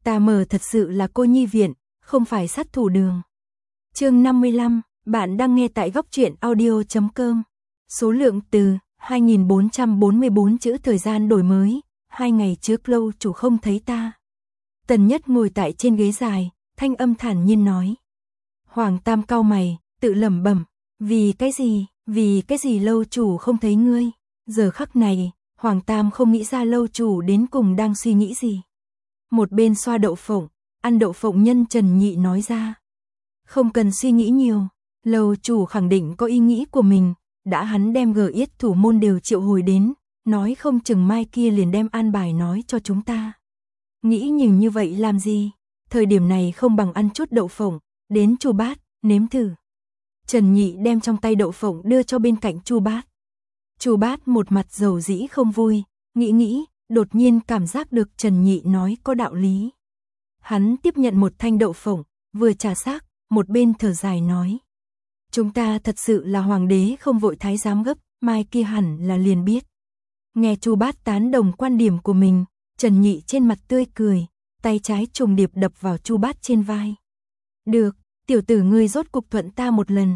Ta mờ thật sự là cô nhi viện, không phải sát thủ đường. Chương 55, bạn đang nghe tại góc truyện audio.com. Số lượng từ 2444 chữ, thời gian đổi mới, 2 ngày trước lâu chủ không thấy ta. Tần Nhất ngồi tại trên ghế dài, thanh âm thản nhiên nói. Hoàng Tam cau mày, tự lẩm bẩm, vì cái gì lâu chủ không thấy ngươi? Giờ khắc này, Hoàng Tam không nghĩ ra lâu chủ đến cùng đang suy nghĩ gì. Một bên xoa đậu phộng, ăn đậu phộng nhân Trần Nhị nói ra. Không cần suy nghĩ nhiều, lâu chủ khẳng định có ý nghĩ của mình, đã hắn đem G Yết thủ môn đều triệu hồi đến, nói không chừng mai kia liền đem an bài nói cho chúng ta. Nghĩ nhiều như vậy làm gì, thời điểm này không bằng ăn chút đậu phộng, đến Chu Bát, nếm thử. Trần Nhị đem trong tay đậu phộng đưa cho bên cạnh Chu Bát. Chu Bát một mặt dầu dĩ không vui, nghĩ, đột nhiên cảm giác được Trần Nhị nói có đạo lý. Hắn tiếp nhận một thanh đậu phộng, vừa trà xác, một bên thở dài nói. Chúng ta thật sự là hoàng đế không vội thái giám gấp, mai kia hẳn là liền biết. Nghe Chu Bát tán đồng quan điểm của mình, Trần Nhị trên mặt tươi cười, tay trái trùng điệp đập vào Chu Bát trên vai. Được, tiểu tử ngươi rốt cục thuận ta một lần.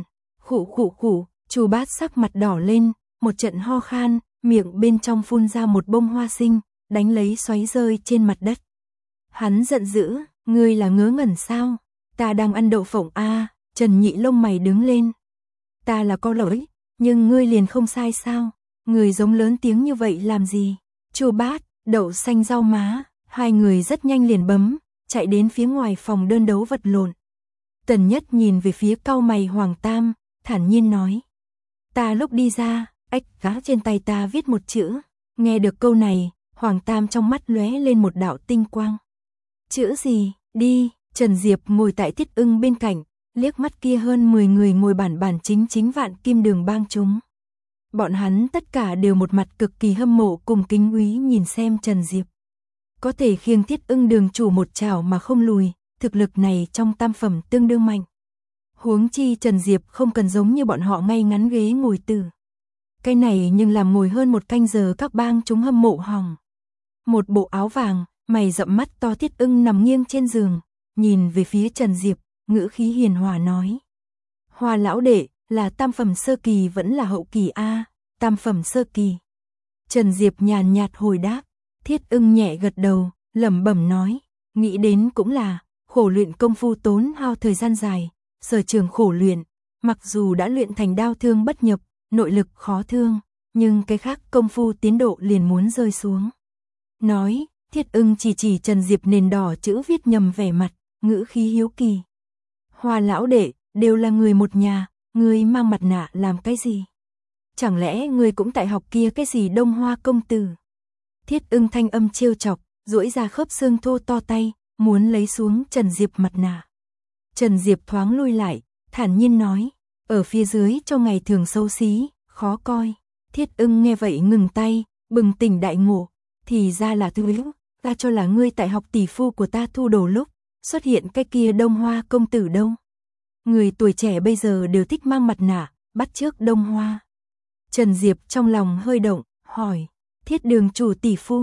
Khụ, Chu Bát sắc mặt đỏ lên, một trận ho khan, miệng bên trong phun ra một bông hoa sinh, đánh lấy xoáy rơi trên mặt đất. Hắn giận dữ, ngươi là ngớ ngẩn sao? Ta đang ăn đậu phộng a. Trần Nhị lông mày đứng lên. Ta là có lỗi, nhưng ngươi liền không sai sao? Người giống lớn tiếng như vậy làm gì? Chu Bát, đậu xanh rau má, hai người rất nhanh liền bấm, chạy đến phía ngoài phòng đơn đấu vật lộn. Tần Nhất nhìn về phía cau mày Hoàng Tam, thản nhiên nói. Ta lúc đi ra, gã trên tay ta viết một chữ. Nghe được câu này, Hoàng Tam trong mắt lóe lên một đạo tinh quang. Chữ gì? Đi. Trần Diệp ngồi tại Thiết Ưng bên cạnh, liếc mắt kia hơn 10 người ngồi bản chính vạn kim đường bang chúng. Bọn hắn tất cả đều một mặt cực kỳ hâm mộ cùng kính quý nhìn xem Trần Diệp. Có thể khiêng Thiết Ưng đường chủ một chảo mà không lùi, thực lực này trong tam phẩm tương đương mạnh. Huống chi Trần Diệp không cần giống như bọn họ ngay ngắn ghế ngồi tử. Cái này nhưng làm ngồi hơn một canh giờ các bang chúng hâm mộ hỏng. Một bộ áo vàng, mày rậm mắt to Thiết Ưng nằm nghiêng trên giường, nhìn về phía Trần Diệp, ngữ khí hiền hòa nói. Hoa lão đệ, là tam phẩm sơ kỳ vẫn là hậu kỳ a? Tam phẩm sơ kỳ. Trần Diệp nhàn nhạt hồi đáp. Thiết Ưng nhẹ gật đầu, lẩm bẩm nói. Nghĩ đến cũng là, khổ luyện công phu tốn hao thời gian dài, sở trường khổ luyện, mặc dù đã luyện thành đao thương bất nhập, nội lực khó thương, nhưng cái khác công phu tiến độ liền muốn rơi xuống. Nói, Thiết Ưng chỉ Trần Diệp nền đỏ chữ viết nhầm vẻ mặt, ngữ khí hiếu kỳ. Hoa lão đệ, đều là người một nhà, ngươi mang mặt nạ làm cái gì? Chẳng lẽ ngươi cũng tại học kia cái gì Đông Hoa công tử? Thiết Ưng thanh âm trêu chọc, duỗi ra khớp xương thô to tay, muốn lấy xuống Trần Diệp mặt nạ. Trần Diệp thoáng lui lại, thản nhiên nói, ở phía dưới trong ngày thường xấu xí, khó coi. Thiết Ưng nghe vậy ngừng tay, bừng tỉnh đại ngộ, thì ra là ta cho là ngươi tại học tỷ phu của ta thu đồ lúc, xuất hiện cái kia Đông Hoa công tử đâu. Người tuổi trẻ bây giờ đều thích mang mặt nạ, bắt chước Đông Hoa. Trần Diệp trong lòng hơi động, hỏi, Thiết đường chủ tỷ phu,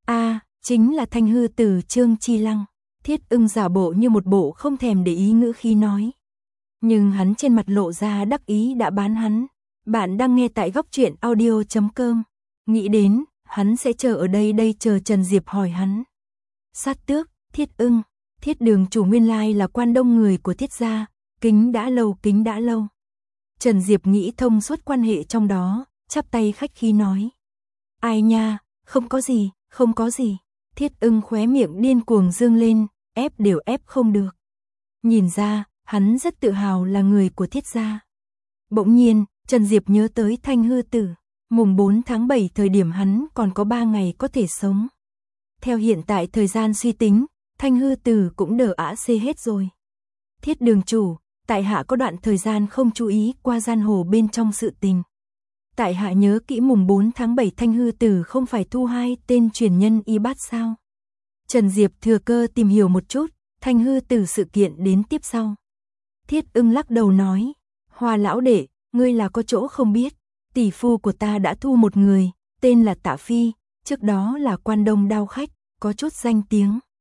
chính là Thanh hư tử Trương Chi Lăng. Thiết Ưng giả bộ như một bộ không thèm để ý ngữ khí nói. Nhưng hắn trên mặt lộ ra đắc ý đã bán hắn. Bạn đang nghe tại góc truyện audio.com. Nghĩ đến, hắn sẽ chờ ở đây chờ Trần Diệp hỏi hắn. Sát tước, Thiết Ưng, Thiết đường chủ nguyên lai là quan đông người của Thiết gia, kính đã lâu. Trần Diệp nghĩ thông suốt quan hệ trong đó, chắp tay khách khí nói. Ai nha, không có gì. Thiết Ưng khóe miệng điên cuồng dương lên, ép đều ép không được. Nhìn ra, hắn rất tự hào là người của Thiết gia. Bỗng nhiên, Trần Diệp nhớ tới Thanh hư tử, mùng 4 tháng 7 thời điểm hắn còn có 3 ngày có thể sống. Theo hiện tại thời gian suy tính, Thanh hư tử cũng đỡ hết rồi. Thiết đường chủ, tại hạ có đoạn thời gian không chú ý qua gian hồ bên trong sự tình. Tại hạ nhớ kỹ mùng 4 tháng 7 Thanh hư tử không phải thu 2 tên truyền nhân y bát sao? Trần Diệp thừa cơ tìm hiểu một chút, Thanh hư tử sự kiện đến tiếp sau. Thiết Ưng lắc đầu nói, Hoa lão đệ, ngươi là có chỗ không biết, tỷ phu của ta đã thu một người, tên là Tạ Phi, trước đó là quan đông đao khách, có chút danh tiếng.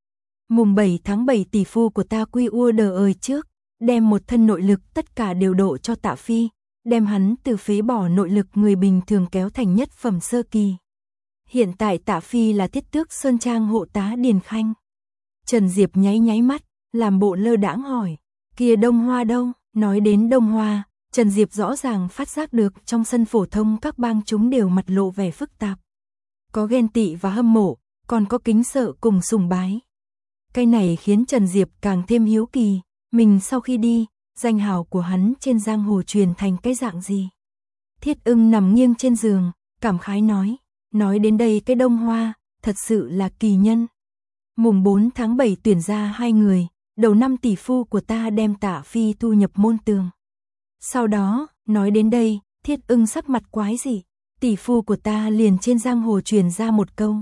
Mùng 7 tháng 7 tỷ phu của ta quy ua đờ ơi trước, đem một thân nội lực tất cả đều độ cho Tạ Phi, đem hắn từ phế bỏ nội lực người bình thường kéo thành nhất phẩm sơ kỳ. Hiện tại Tạ Phi là Thiết Tước Sơn Trang hộ tá Điền Khanh. Trần Diệp nháy nháy mắt, làm bộ lơ đãng hỏi, kia Đông Hoa đâu? Nói đến Đông Hoa, Trần Diệp rõ ràng phát giác được trong sân phổ thông các bang chúng đều mặt lộ vẻ phức tạp. Có ghen tị và hâm mộ, còn có kính sợ cùng sùng bái. Cái này khiến Trần Diệp càng thêm hiếu kỳ, mình sau khi đi, danh hào của hắn trên giang hồ truyền thành cái dạng gì. Thiết Ưng nằm nghiêng trên giường, cảm khái nói đến đây cái Đông Hoa, thật sự là kỳ nhân. Mùng 4 tháng 7 tuyển ra 2 người, đầu năm tỷ phu của ta đem Tạ Phi thu nhập môn tường. Sau đó, nói đến đây, Thiết Ưng sắc mặt quái dị, tỷ phu của ta liền trên giang hồ truyền ra một câu.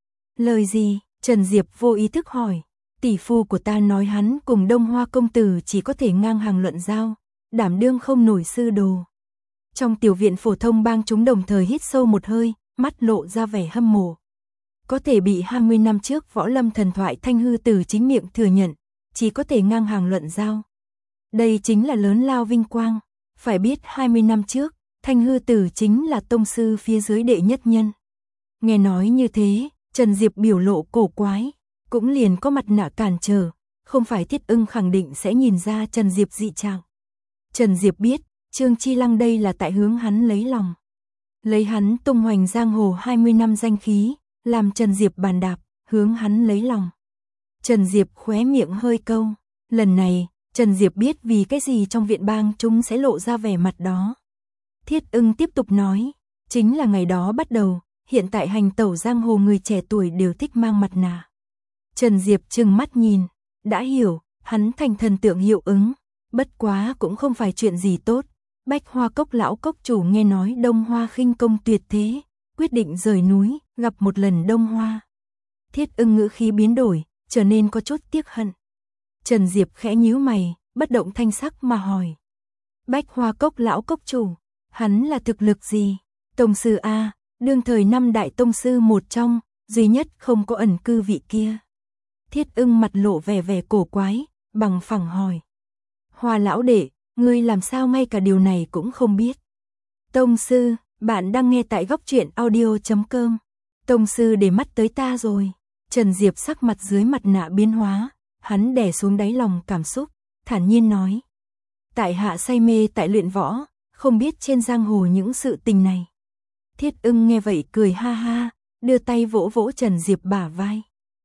Lời gì? Trần Diệp vô ý thức hỏi. Tỷ phu của ta nói hắn cùng Đông Hoa công tử chỉ có thể ngang hàng luận giao, đảm đương không nổi sư đồ. Trong tiểu viện phổ thông bang chúng đồng thời hít sâu một hơi, mắt lộ ra vẻ hâm mộ. Có thể bị 20 năm trước võ lâm thần thoại Thanh Hư Tử chính miệng thừa nhận, chỉ có thể ngang hàng luận giao. Đây chính là lớn lao vinh quang, phải biết 20 năm trước, Thanh Hư Tử chính là tông sư phía dưới đệ nhất nhân. Nghe nói như thế, Trần Diệp biểu lộ cổ quái, cũng liền có mặt nạ cản trở, không phải Thiết Ưng khẳng định sẽ nhìn ra Trần Diệp dị trạng. Trần Diệp biết, Trương Chi Lăng đây là tại hướng hắn lấy lòng. Lấy hắn tung hoành giang hồ 20 năm danh khí, làm Trần Diệp bàn đạp, hướng hắn lấy lòng. Trần Diệp khóe miệng hơi câu, lần này, Trần Diệp biết vì cái gì trong viện bang chúng sẽ lộ ra vẻ mặt đó. Thiết Ưng tiếp tục nói, chính là ngày đó bắt đầu, hiện tại hành tẩu giang hồ người trẻ tuổi đều thích mang mặt nạ. Trần Diệp trừng mắt nhìn, đã hiểu, hắn thành thần tượng hiệu ứng, bất quá cũng không phải chuyện gì tốt. Bách Hoa Cốc lão cốc chủ nghe nói Đông Hoa khinh công tuyệt thế, quyết định rời núi, gặp một lần Đông Hoa. Thiết Ưng ngữ khí biến đổi, trở nên có chút tiếc hận. Trần Diệp khẽ nhíu mày, bất động thanh sắc mà hỏi. Bách Hoa Cốc lão cốc chủ, hắn là thực lực gì? Tông sư A, đương thời 5 đại tông sư một trong, duy nhất không có ẩn cư vị kia. Thiết Ưng mặt lộ vẻ cổ quái, bằng phẳng hỏi. Hoa lão đệ, ngươi làm sao ngay cả điều này cũng không biết? Tông sư, bạn đang nghe tại góc truyện audio.com. Tông sư để mắt tới ta rồi. Trần Diệp sắc mặt dưới mặt nạ biến hóa, hắn đè xuống đáy lòng cảm xúc, thản nhiên nói. Tại hạ say mê tại luyện võ, không biết trên giang hồ những sự tình này. Thiết Ưng nghe vậy cười ha ha, đưa tay vỗ vỗ Trần Diệp bả vai.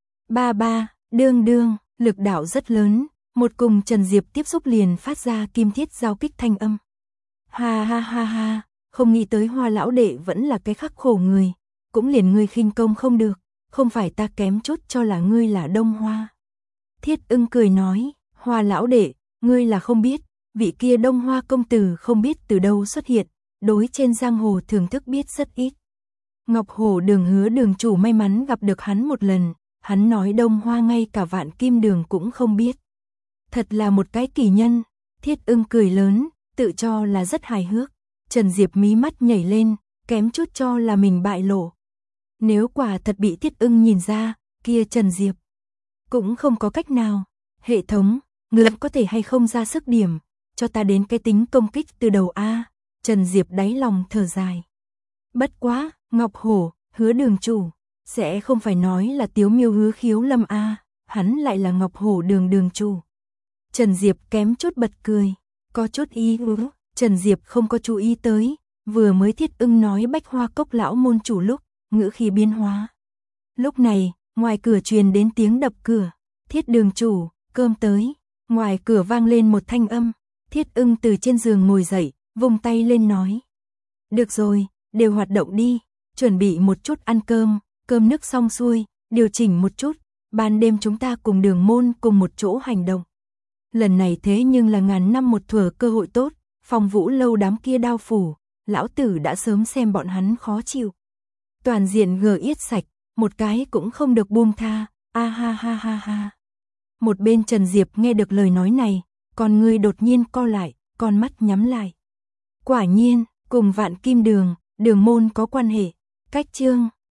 Ba, đương, lực đạo rất lớn, một cùng Trần Diệp tiếp xúc liền phát ra kim thiết giao kích thanh âm. Ha, không nghĩ tới Hoa lão đệ vẫn là cái khắc khổ người, cũng liền ngươi khinh công không được, không phải ta kém chút cho là ngươi là Đông Hoa. Thiết Ưng cười nói, Hoa lão đệ, ngươi là không biết, vị kia Đông Hoa công tử không biết từ đâu xuất hiện, đối trên giang hồ thưởng thức biết rất ít. Ngọc Hổ Đường Hứa đường chủ may mắn gặp được hắn một lần, hắn nói Đông Hoa ngay cả Vạn Kim Đường cũng không biết. Thật là một cái kỳ nhân. Thiết Ưng cười lớn, tự cho là rất hài hước. Trần Diệp mí mắt nhảy lên, kém chút cho là mình bại lộ. Nếu quả thật bị Thiết Ưng nhìn ra, kia Trần Diệp cũng không có cách nào. Hệ thống, ngươi có thể hay không ra sức điểm, cho ta đến cái tính công kích từ đầu A. Trần Diệp đáy lòng thở dài. Bất quá, Ngọc Hổ, Hứa đường chủ, sẽ không phải nói là Tiếu Miêu Hứa Khiếu Lâm A, hắn lại là Ngọc Hổ đường chủ. Trần Diệp kém chút bật cười, có chút ý ứ, Trần Diệp không có chú ý tới, vừa mới Thiết Ưng nói Bách Hoa Cốc lão môn chủ lúc, ngữ khí biến hóa. Lúc này, ngoài cửa truyền đến tiếng đập cửa, Thiết đường chủ, cơm tới, ngoài cửa vang lên một thanh âm, Thiết Ưng từ trên giường ngồi dậy, vung tay lên nói. Được rồi, đều hoạt động đi, chuẩn bị một chút ăn cơm, cơm nước xong xuôi, điều chỉnh một chút, ban đêm chúng ta cùng Đường môn cùng một chỗ hành động. Lần này thế nhưng là ngàn năm một thuở cơ hội tốt, Phong Vũ lâu đám kia đao phủ, lão tử đã sớm xem bọn hắn khó chịu. Toàn diện gờ yết sạch, một cái cũng không được buông tha, ha. Một bên Trần Diệp nghe được lời nói này, con người đột nhiên co lại, con mắt nhắm lại. Quả nhiên, cùng Vạn Kim Đường, Đường môn có quan hệ. Cách chương